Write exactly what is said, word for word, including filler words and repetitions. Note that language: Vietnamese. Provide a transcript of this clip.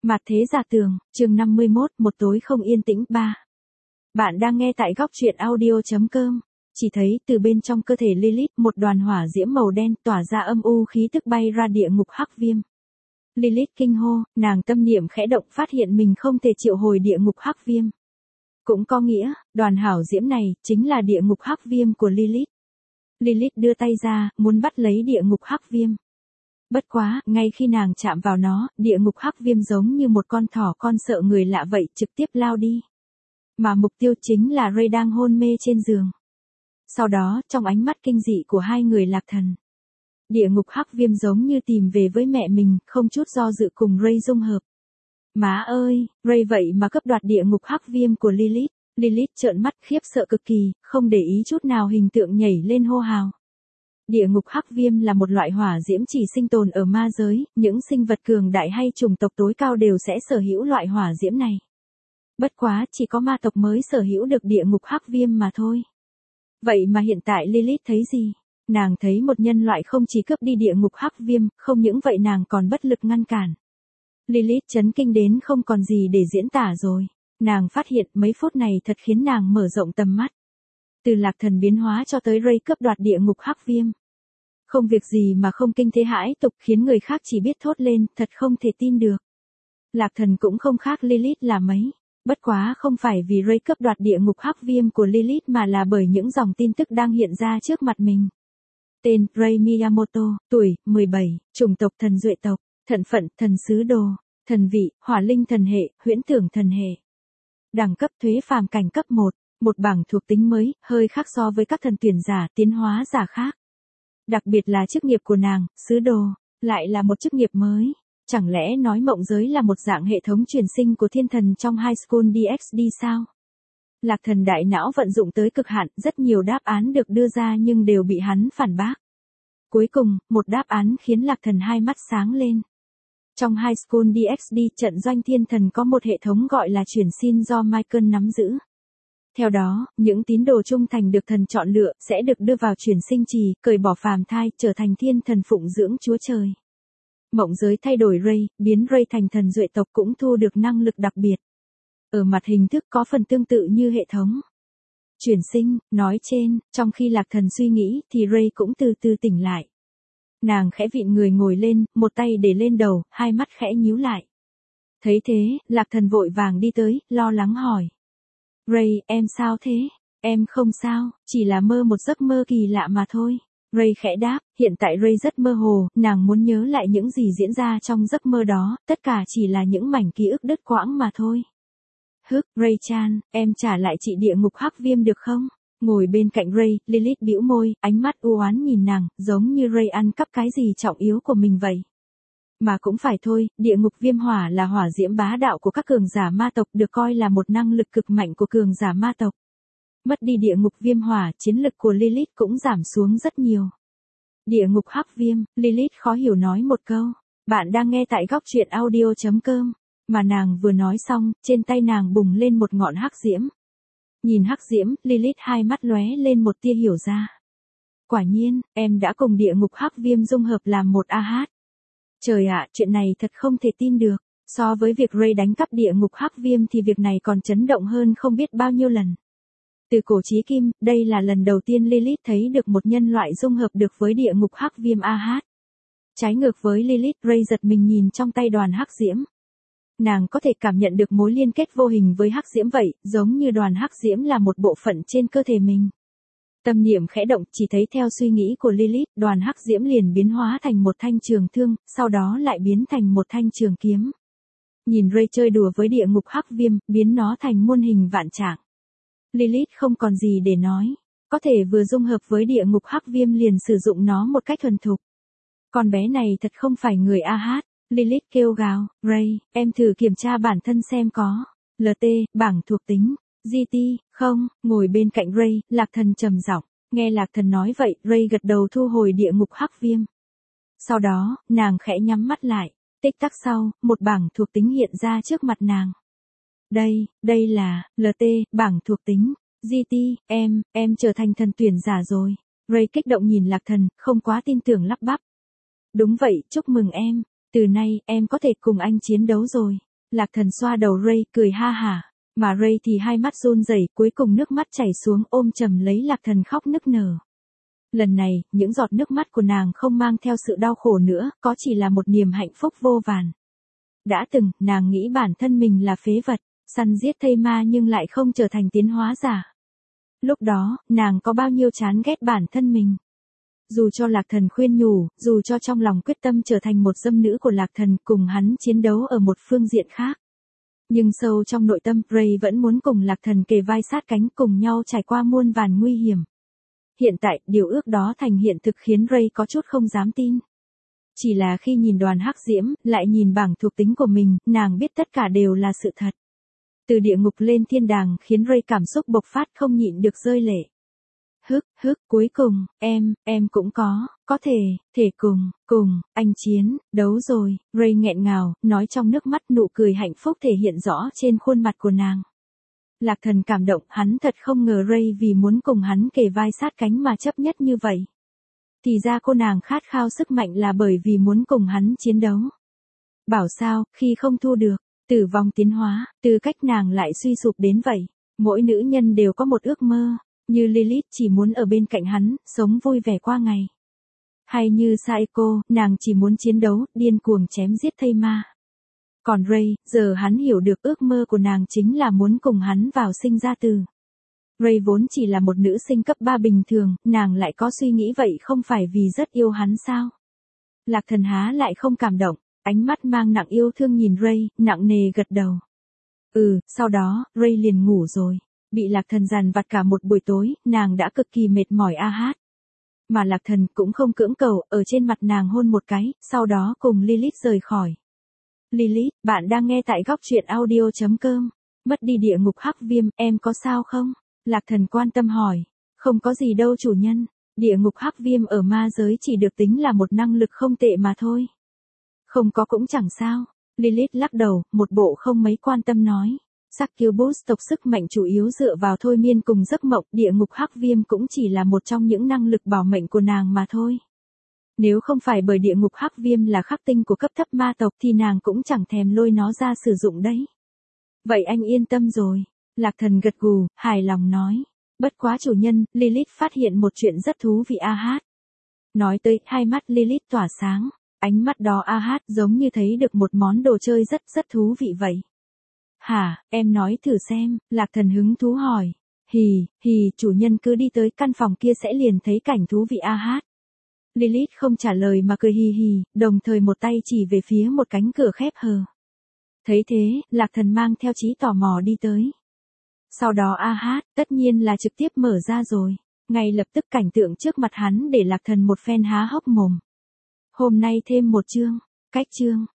Mặt thế giả tường, chương năm mươi mốt, một tối không yên tĩnh ba. Bạn đang nghe tại góc truyện audio chấm com. Chỉ thấy từ bên trong cơ thể Lilith một đoàn hỏa diễm màu đen tỏa ra âm u khí tức bay ra địa ngục hắc viêm. Lilith kinh hô, nàng tâm niệm khẽ động phát hiện mình không thể triệu hồi địa ngục hắc viêm. Cũng có nghĩa, đoàn hảo diễm này chính là địa ngục hắc viêm của Lilith. Lilith đưa tay ra, muốn bắt lấy địa ngục hắc viêm. Bất quá, ngay khi nàng chạm vào nó, địa ngục hắc viêm giống như một con thỏ con sợ người lạ vậy trực tiếp lao đi. Mà mục tiêu chính là Ray đang hôn mê trên giường. Sau đó, trong ánh mắt kinh dị của hai người lạc thần, địa ngục hắc viêm giống như tìm về với mẹ mình, không chút do dự cùng Ray dung hợp. Má ơi, Ray vậy mà cướp đoạt địa ngục hắc viêm của Lilith. Lilith trợn mắt khiếp sợ cực kỳ, không để ý chút nào hình tượng nhảy lên hô hào. Địa ngục hắc viêm là một loại hỏa diễm chỉ sinh tồn ở ma giới, những sinh vật cường đại hay chủng tộc tối cao đều sẽ sở hữu loại hỏa diễm này. Bất quá, chỉ có ma tộc mới sở hữu được địa ngục hắc viêm mà thôi. Vậy mà hiện tại Lilith thấy gì? Nàng thấy một nhân loại không chỉ cướp đi địa ngục hắc viêm, không những vậy nàng còn bất lực ngăn cản. Lilith chấn kinh đến không còn gì để diễn tả rồi. Nàng phát hiện mấy phút này thật khiến nàng mở rộng tầm mắt. Từ lạc thần biến hóa cho tới Ray cướp đoạt địa ngục hắc viêm. Không việc gì mà không kinh thế hãi tục khiến người khác chỉ biết thốt lên, thật không thể tin được. Lạc thần cũng không khác Lilith là mấy. Bất quá không phải vì Ray cướp đoạt địa ngục hắc viêm của Lilith mà là bởi những dòng tin tức đang hiện ra trước mặt mình. Tên, Ray Miyamoto, tuổi, mười bảy, chủng tộc thần duệ tộc, thân phận, thần sứ đồ, thần vị, hỏa linh thần hệ, huyễn tưởng thần hệ. Đẳng cấp thuế phàm cảnh cấp một. Một bảng thuộc tính mới, hơi khác so với các thần tuyển giả, tiến hóa giả khác. Đặc biệt là chức nghiệp của nàng, sứ đồ, lại là một chức nghiệp mới. Chẳng lẽ nói mộng giới là một dạng hệ thống truyền sinh của thiên thần trong High School đê ích đê sao? Lạc thần đại não vận dụng tới cực hạn, rất nhiều đáp án được đưa ra nhưng đều bị hắn phản bác. Cuối cùng, một đáp án khiến lạc thần hai mắt sáng lên. Trong High School đê ích đê trận doanh thiên thần có một hệ thống gọi là truyền sinh do Michael nắm giữ. Theo đó, những tín đồ trung thành được thần chọn lựa, sẽ được đưa vào chuyển sinh trì, cởi bỏ phàm thai, trở thành thiên thần phụng dưỡng Chúa Trời. Mộng giới thay đổi Ray, biến Ray thành thần duệ tộc cũng thu được năng lực đặc biệt. Ở mặt hình thức có phần tương tự như hệ thống chuyển sinh, nói trên, trong khi lạc thần suy nghĩ, thì Ray cũng từ từ tỉnh lại. Nàng khẽ vịn người ngồi lên, một tay để lên đầu, hai mắt khẽ nhíu lại. Thấy thế, lạc thần vội vàng đi tới, lo lắng hỏi. Ray, em sao thế? Em không sao, chỉ là mơ một giấc mơ kỳ lạ mà thôi. Ray khẽ đáp, hiện tại Ray rất mơ hồ, nàng muốn nhớ lại những gì diễn ra trong giấc mơ đó, tất cả chỉ là những mảnh ký ức đứt quãng mà thôi. Hức, Ray-chan, em trả lại chị địa ngục hắc viêm được không? Ngồi bên cạnh Ray, Lilith bĩu môi, ánh mắt u oán nhìn nàng, giống như Ray ăn cắp cái gì trọng yếu của mình vậy. Mà cũng phải thôi, địa ngục viêm hỏa là hỏa diễm bá đạo của các cường giả ma tộc, được coi là một năng lực cực mạnh của cường giả ma tộc. Mất đi địa ngục viêm hỏa, chiến lực của Lilith cũng giảm xuống rất nhiều. Địa ngục hắc viêm, Lilith khó hiểu nói một câu. Bạn đang nghe tại góc truyện audio chấm com. Mà nàng vừa nói xong, trên tay nàng bùng lên một ngọn hắc diễm. Nhìn hắc diễm, Lilith hai mắt lóe lên một tia hiểu ra. Quả nhiên, em đã cùng địa ngục hắc viêm dung hợp làm một a hát. Trời ạ, chuyện này thật không thể tin được. So với việc Ray đánh cắp địa ngục hắc viêm thì việc này còn chấn động hơn không biết bao nhiêu lần. Từ cổ chí kim, đây là lần đầu tiên Lilith thấy được một nhân loại dung hợp được với địa ngục hắc viêm a hát. Trái ngược với Lilith, Ray giật mình nhìn trong tay đoàn hắc diễm. Nàng có thể cảm nhận được mối liên kết vô hình với hắc diễm vậy, giống như đoàn hắc diễm là một bộ phận trên cơ thể mình. Tâm niệm khẽ động, chỉ thấy theo suy nghĩ của Lilith, đoàn hắc diễm liền biến hóa thành một thanh trường thương, sau đó lại biến thành một thanh trường kiếm. Nhìn Ray chơi đùa với địa ngục hắc viêm, biến nó thành muôn hình vạn trạng. Lilith không còn gì để nói, có thể vừa dung hợp với địa ngục hắc viêm liền sử dụng nó một cách thuần thục. Con bé này thật không phải người a hát, Lilith kêu gào, Ray, em thử kiểm tra bản thân xem có, lờ tê, bảng thuộc tính, giê tê, không, ngồi bên cạnh Ray, lạc thần trầm giọng, nghe lạc thần nói vậy, Ray gật đầu thu hồi địa ngục hắc viêm. Sau đó, nàng khẽ nhắm mắt lại, tích tắc sau, một bảng thuộc tính hiện ra trước mặt nàng. Đây, đây là, lờ tê, bảng thuộc tính, giê tê, em, em trở thành thần tuyển giả rồi. Ray kích động nhìn lạc thần, không quá tin tưởng lắp bắp. Đúng vậy, chúc mừng em, từ nay, em có thể cùng anh chiến đấu rồi. Lạc Thần xoa đầu Ray, cười ha hả. Mà Ray thì hai mắt run rẩy, cuối cùng nước mắt chảy xuống ôm chầm lấy Lạc Thần khóc nức nở. Lần này, những giọt nước mắt của nàng không mang theo sự đau khổ nữa, có chỉ là một niềm hạnh phúc vô vàn. Đã từng, nàng nghĩ bản thân mình là phế vật, săn giết thây ma nhưng lại không trở thành tiến hóa giả. Lúc đó, nàng có bao nhiêu chán ghét bản thân mình. Dù cho Lạc Thần khuyên nhủ, dù cho trong lòng quyết tâm trở thành một dâm nữ của Lạc Thần cùng hắn chiến đấu ở một phương diện khác. Nhưng sâu trong nội tâm, Ray vẫn muốn cùng Lạc Thần kề vai sát cánh cùng nhau trải qua muôn vàn nguy hiểm. Hiện tại, điều ước đó thành hiện thực khiến Ray có chút không dám tin. Chỉ là khi nhìn đoàn hắc diễm, lại nhìn bảng thuộc tính của mình, nàng biết tất cả đều là sự thật. Từ địa ngục lên thiên đàng khiến Ray cảm xúc bộc phát không nhịn được rơi lệ. Hức, hức, cuối cùng, em, em cũng có, có thể, thể cùng, cùng, anh chiến, đấu rồi, Ray nghẹn ngào, nói trong nước mắt nụ cười hạnh phúc thể hiện rõ trên khuôn mặt của nàng. Lạc Thần cảm động, hắn thật không ngờ Ray vì muốn cùng hắn kề vai sát cánh mà chấp nhất như vậy. Thì ra cô nàng khát khao sức mạnh là bởi vì muốn cùng hắn chiến đấu. Bảo sao, khi không thu được, tử vong tiến hóa, tư cách nàng lại suy sụp đến vậy. Mỗi nữ nhân đều có một ước mơ, như Lilith chỉ muốn ở bên cạnh hắn, sống vui vẻ qua ngày. Hay như Saeko, nàng chỉ muốn chiến đấu, điên cuồng chém giết thây ma. Còn Ray, giờ hắn hiểu được ước mơ của nàng chính là muốn cùng hắn vào sinh ra tử. Ray vốn chỉ là một nữ sinh cấp ba bình thường, nàng lại có suy nghĩ vậy không phải vì rất yêu hắn sao? Lạc Thần há lại không cảm động, ánh mắt mang nặng yêu thương nhìn Ray, nặng nề gật đầu. Ừ, sau đó, Ray liền ngủ rồi. Bị Lạc Thần dằn vặt cả một buổi tối, nàng đã cực kỳ mệt mỏi a hát. Mà Lạc Thần cũng không cưỡng cầu, ở trên mặt nàng hôn một cái, sau đó cùng Lilith rời khỏi. Lilith, bạn đang nghe tại góc truyện audio chấm com. Mất đi địa ngục hắc viêm, em có sao không? Lạc Thần quan tâm hỏi. Không có gì đâu chủ nhân, địa ngục hắc viêm ở ma giới chỉ được tính là một năng lực không tệ mà thôi. Không có cũng chẳng sao. Lilith lắc đầu, một bộ không mấy quan tâm nói. Succubus tộc sức mạnh chủ yếu dựa vào thôi miên cùng giấc mộng, địa ngục hắc viêm cũng chỉ là một trong những năng lực bảo mệnh của nàng mà thôi. Nếu không phải bởi địa ngục hắc viêm là khắc tinh của cấp thấp ma tộc thì nàng cũng chẳng thèm lôi nó ra sử dụng đấy. Vậy anh yên tâm rồi. Lạc Thần gật gù, hài lòng nói. Bất quá chủ nhân, Lilith phát hiện một chuyện rất thú vị a hát. Nói tới, hai mắt Lilith tỏa sáng. Ánh mắt đó a hát giống như thấy được một món đồ chơi rất rất thú vị vậy. Hả, em nói thử xem, Lạc Thần hứng thú hỏi. Hì, hì, chủ nhân cứ đi tới căn phòng kia sẽ liền thấy cảnh thú vị a hát. Lilith không trả lời mà cười hì hì, đồng thời một tay chỉ về phía một cánh cửa khép hờ. Thấy thế, Lạc Thần mang theo trí tò mò đi tới. Sau đó a hát, tất nhiên là trực tiếp mở ra rồi. Ngay lập tức cảnh tượng trước mặt hắn để Lạc Thần một phen há hốc mồm. Hôm nay thêm một chương, cách chương,